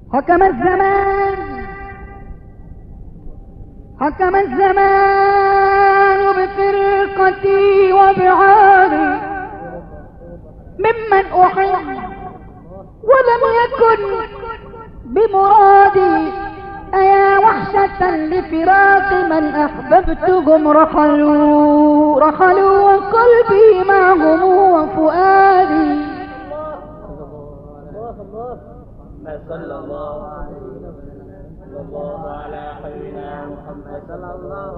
حكم الزمان حكم الزمان بفرقتي وبعادي ممن أحب ولم يكن بمرادي. أيا وحشة لفراق من أحببتهم رحلوا وقلبي معهم وفؤادي. صلى الله على حبيبنا محمد صلى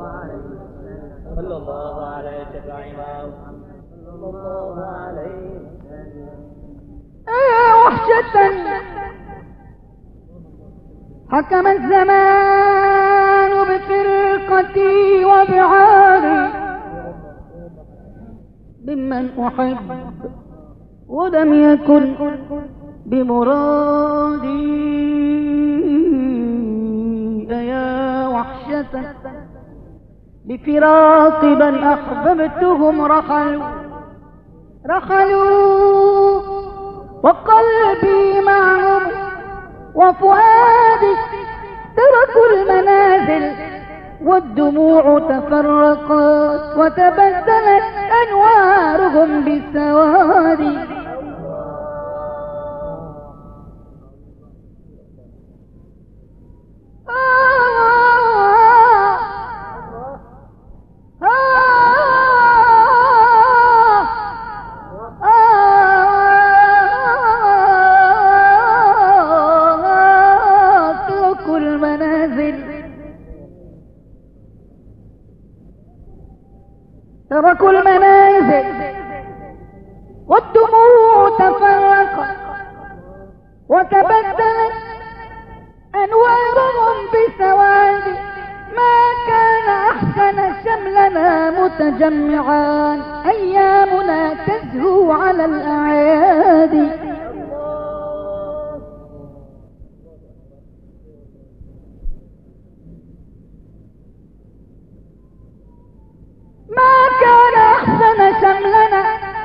الله على شفيعنا محمد صلى الله عليه. يا وحشة حكم الزمان بفرقتي وبعادي ممن أحب ولم يكن بمرادي. يا وحشة لفراق من أحببتهم رحلوا وقلبي معهم وفؤادي. تركوا المنازل والدموع تفرقت وتبدلت أنوارهم بالسواد. تركوا المنازل والدموع تفرقت وتبدلت أنوارهم بسواد. ما كان أحسن شملنا متجمعا أيامنا تزهو على الأعياد. ما كان أحسن شملنا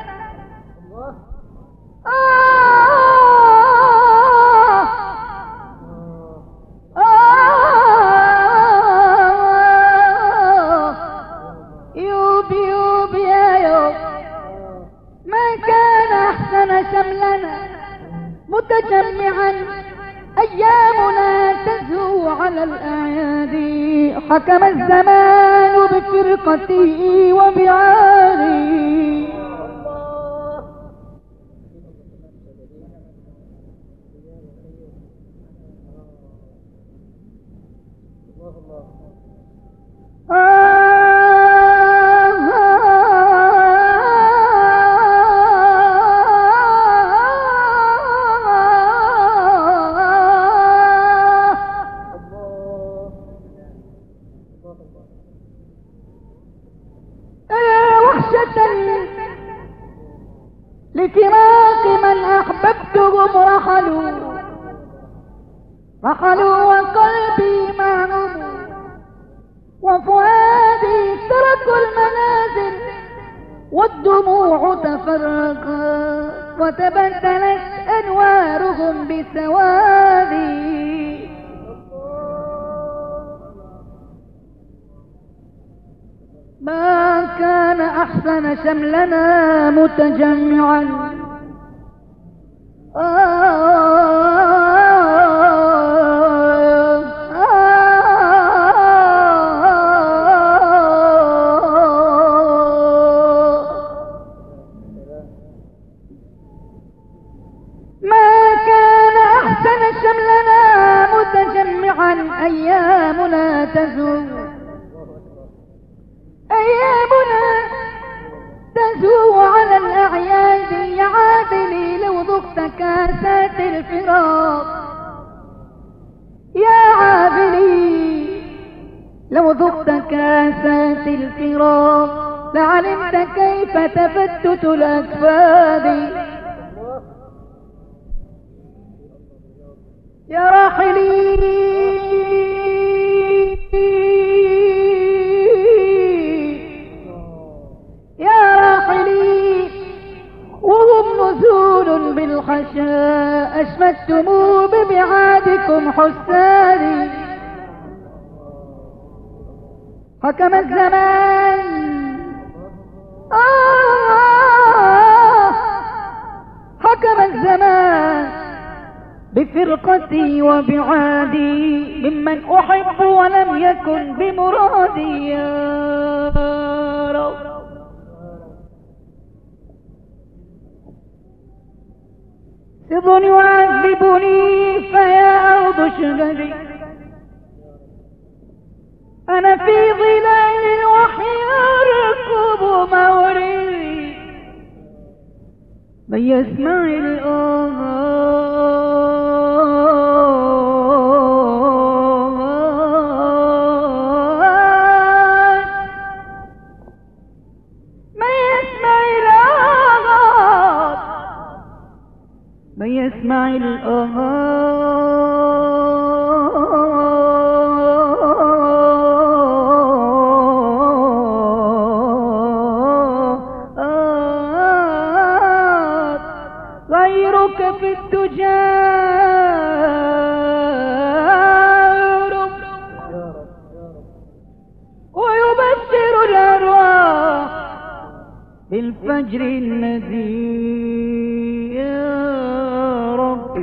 يوب يا يوب. ما كان أحسن شملنا متجمعا أيامنا تزهو على الأعياد. حكم الزمان بفرقتي وبعادي لفراق من أحببتهم رحلوا وقلبي معهم وفؤادي. تركوا المنازل والدموع تفرقت وتبدلت أنوارهم بسوادي. ما كان أحسن شملنا متجمعا ما كان أحسن شملنا متجمعا أيامنا تزول على الأعياد. يا عادلي لو ذقت كاسات الفراق، يا عادلي لو ذقت كاسات الفراق لعلمت كيف تفتت الأكفاد. يا راحلي وهم نزول بالخشاء أشمتم ببعادكم حسادي. حكم الزمان حكم الزمان بفرقتي وبعادي ممن أحب ولم يكن بمرادي يا رب. سر يعذبني فيا أرض اشهدي. أنا في ظلال الوحي أركب موردي. من يسمع الآن من يسمع الآن من يسمع غيرك في التجار ويبشر الأرواح بالفجر النذير يا رب.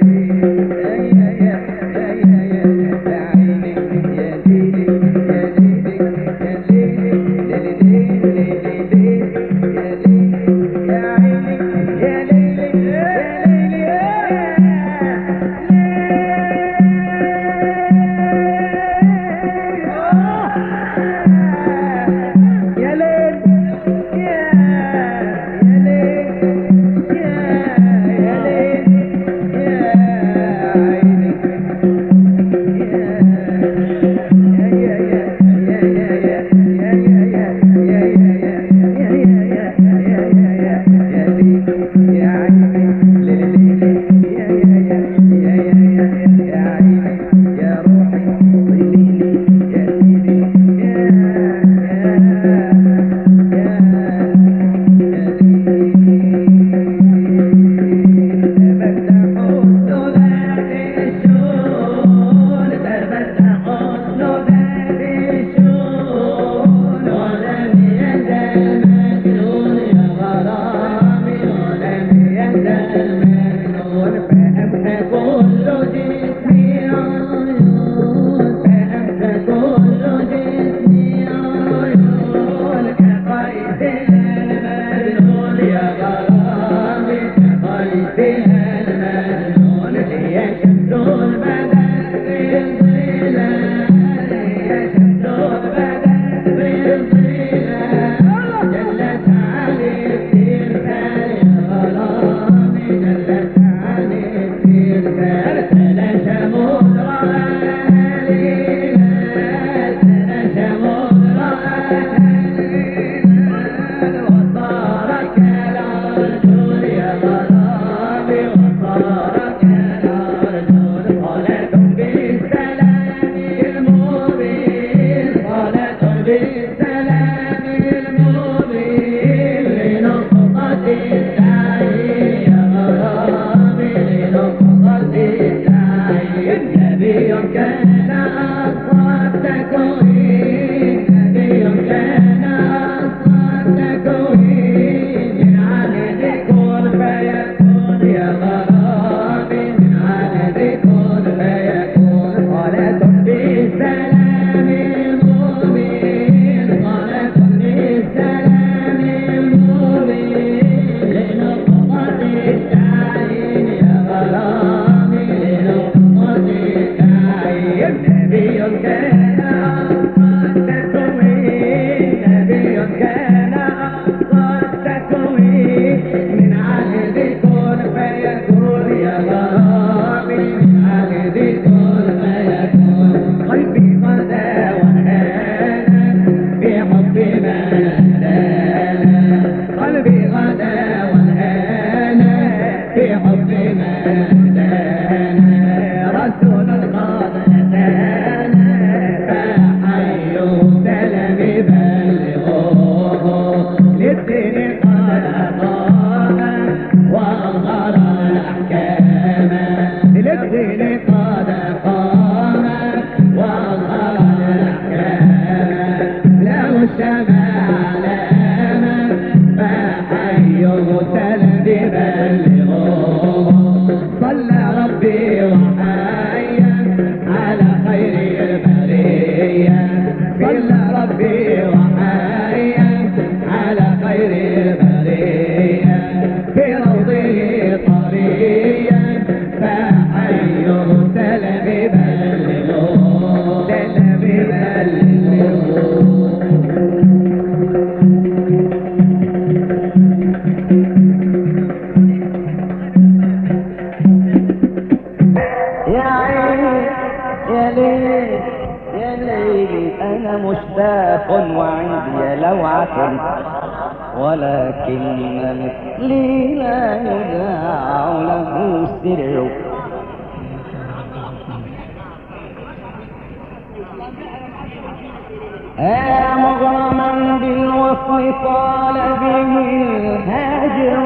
يا بالسلام المبين لنقطة التعيين يا غرامي لنقطة التعيين نبي كان أصغر تكوين نبي كان أصغر تكوين من عهد كن فيكون يا غرامي من عهد كن فيكون صلاة بالسلام المبين صلاة بالسلام المبين لنقطة التعيين يا غرامي لنقطة التعيين نبي كان أصغر تكوين نبي كان أصغر تكوين من عهد كن فيكون يا غرامي من عهد كن فيكون قلبي غدا وهانا بحب ما هدانا قلبي غدا وهانا بحب ما هدانا رسول قد أتانا فحيوا سلام بلغوه للدين قد أقام وأظهر الأحكام للدين قد أقام وأظهر الأحكام له السماء علامة فحيوا سلام بلغوه صلى ربي وحيا على خير البرية صلى ربي وحيا على خير البرية في روضه طريا فحيوا سلام بلغوه سلام بلغوه يا عيني يا ليل يا ليل أنا مشتاق وعندي لوعة ولكن مثلي لا يذاع له سر يا مغرما بالوصل طال به الهاجر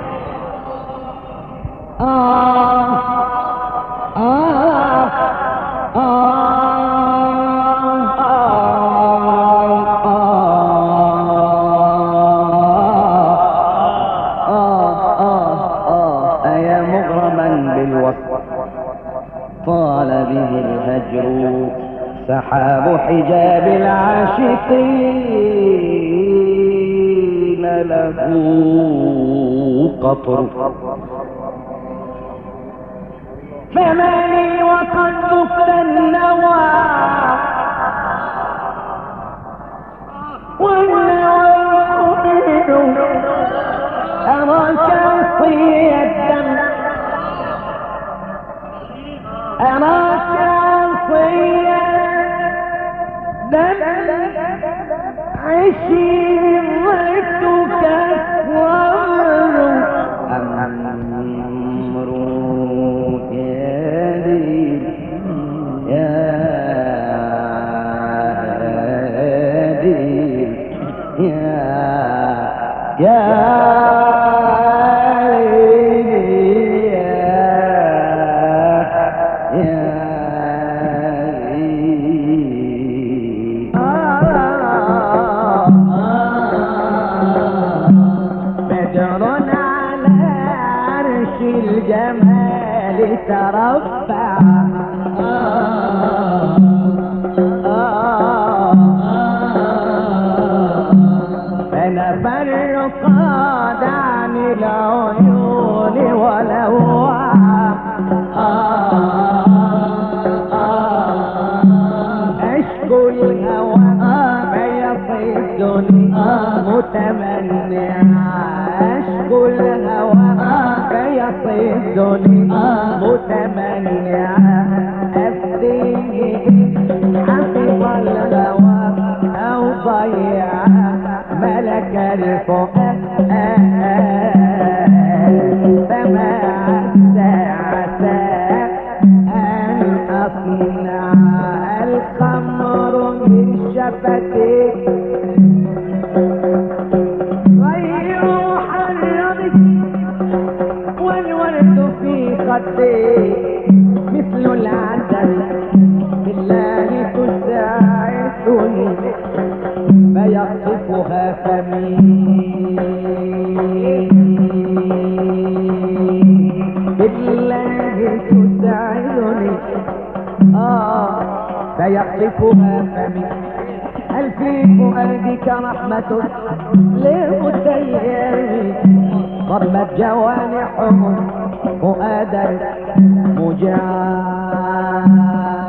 يا مغرما بالوصل طال به الهجر سحاب حجاب العاشقين له قطر فما لي وقد ذقت النوى والنوى أريد أراك أصي الدم أراك أصي الدم عشيرتك الصبر أمر الجمال ترفع فنفر قاد عن العيون ولوعا أشكو الهوى فيصدني متمنعا أشكو الهوى فيصدني متمنعا أفديه حفظ الهوى أو ضيع ملك الفؤاد فما عسى أن أصنع الخمر من شفة وفتيك غيروا حرمك والورد في خديك مثل العسل بالله تساعدني فيخطفها فمي بالله تساعدني فيخطفها فمي هل في فؤادك رحمة للمتيم ضربت جوانحهم فؤادا مجاعا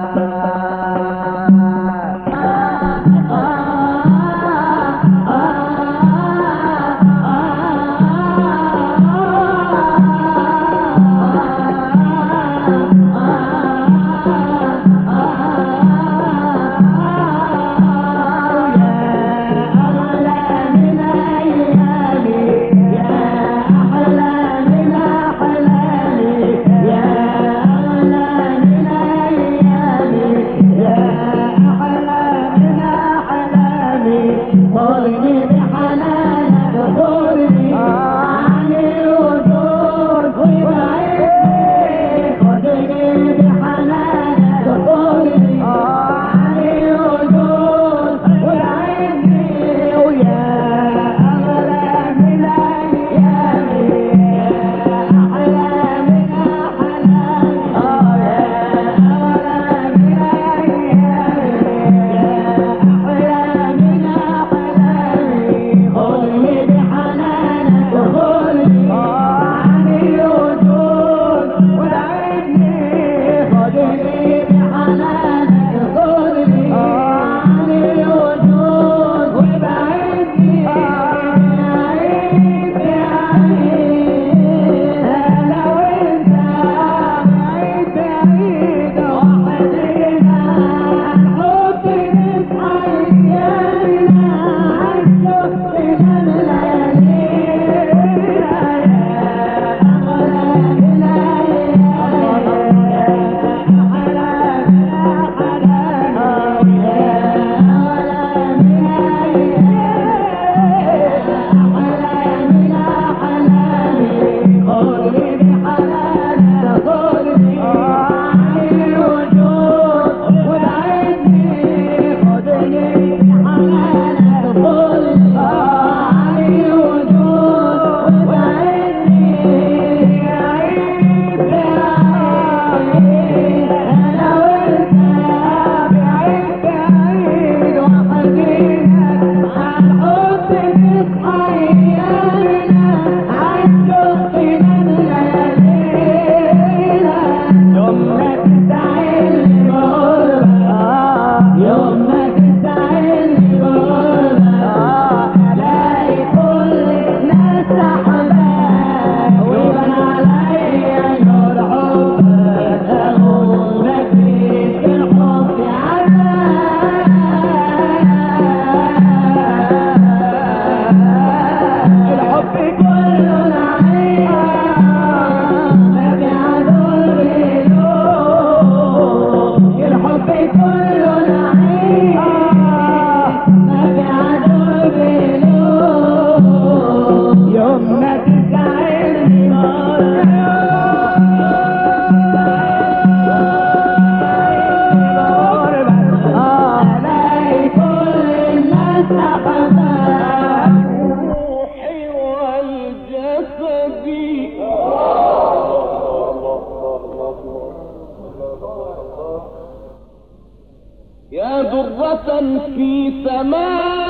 يا درة في سماء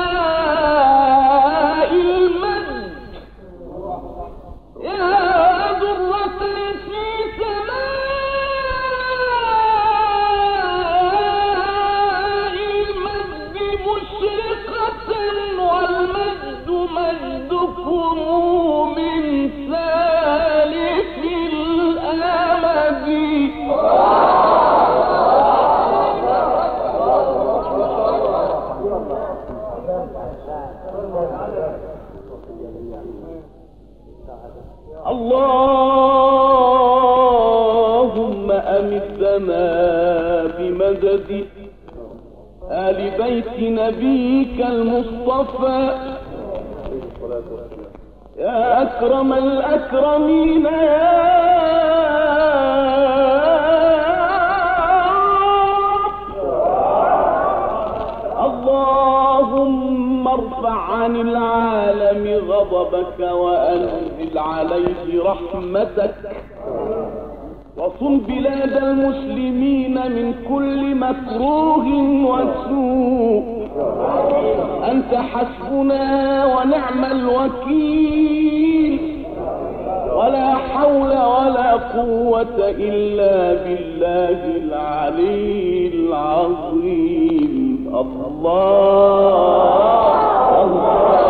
المجد يا درة في سماء المجد مشرقة والمجد مجدكم من سالف الأمد اللهم أمدنا بمدد وآل بيت نبيك المصطفى يا أكرم الأكرمين يا اللهم ارفع عن العالم غضبك وأنزل عليه رحمتك وصن بلاد المسلمين من كل مكروه وسوء أنت حسبنا ونعم الوكيل ولا حول ولا قوة إلا بالله العلي العظيم الله الله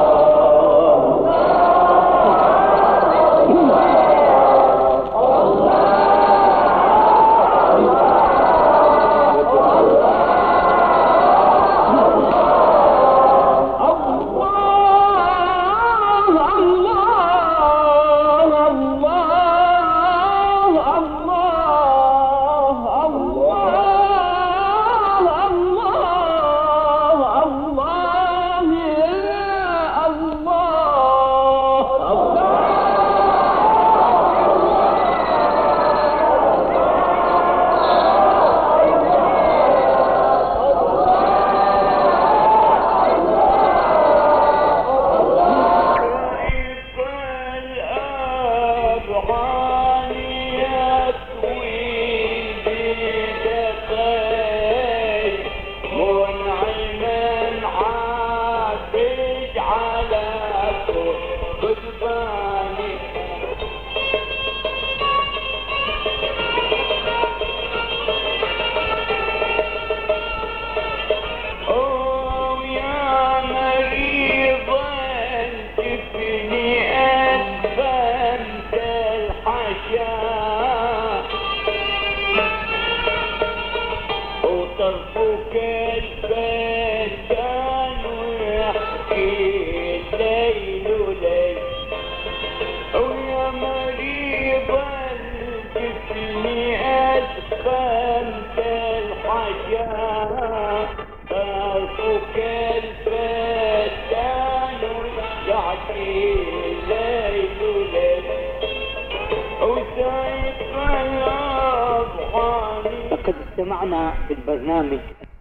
لقد استمعنا في البرنامج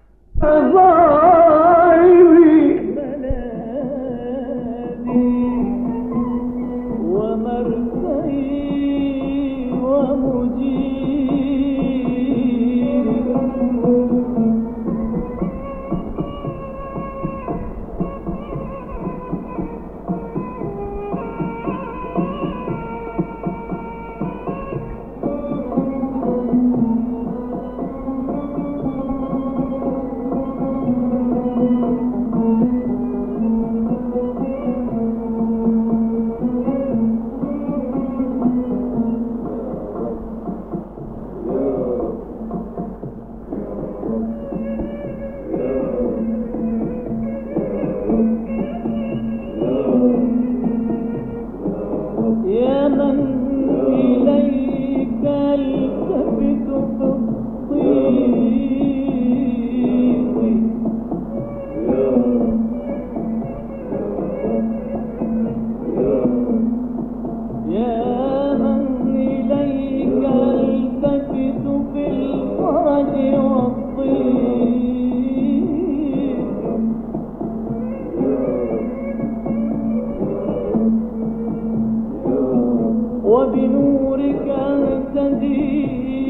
وبنورك اهتدي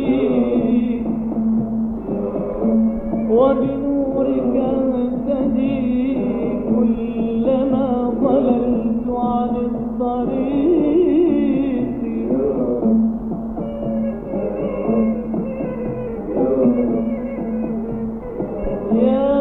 وبنورك اهتدي كلما ضللت عن الطريق يا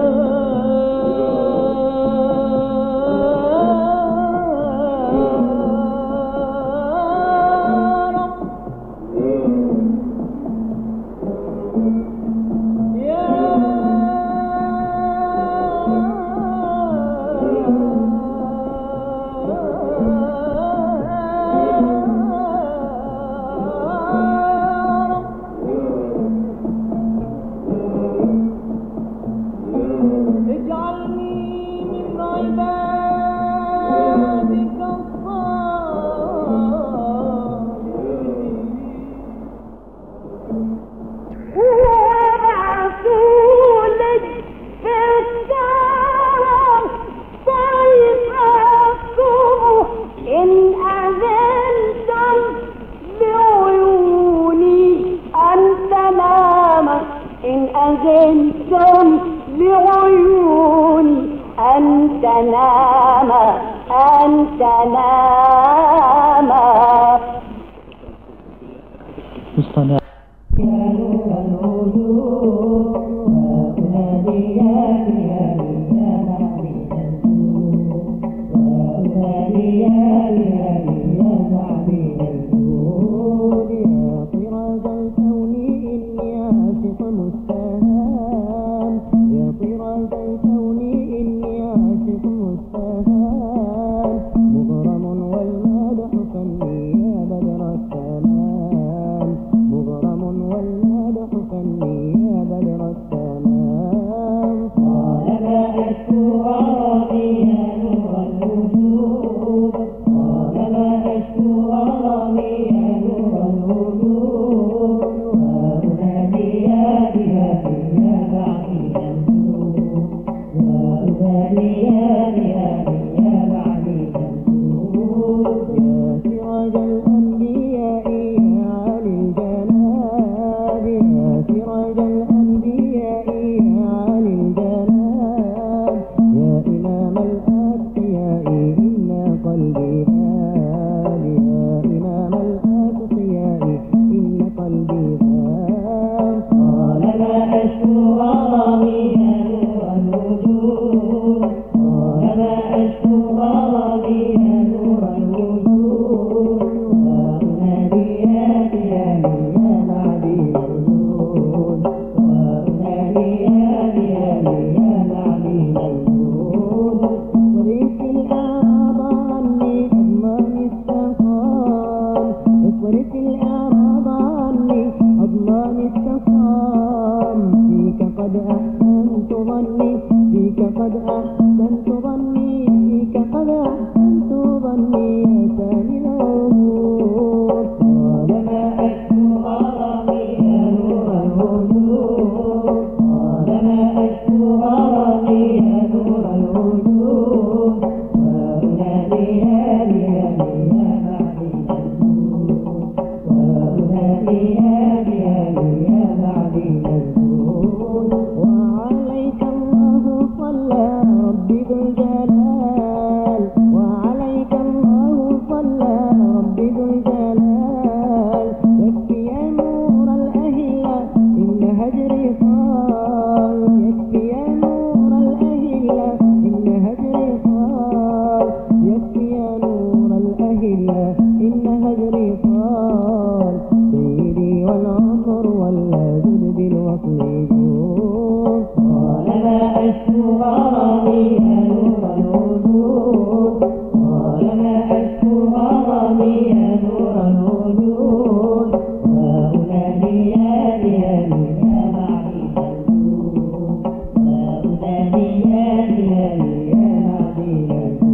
أنت ناما مصطنع يا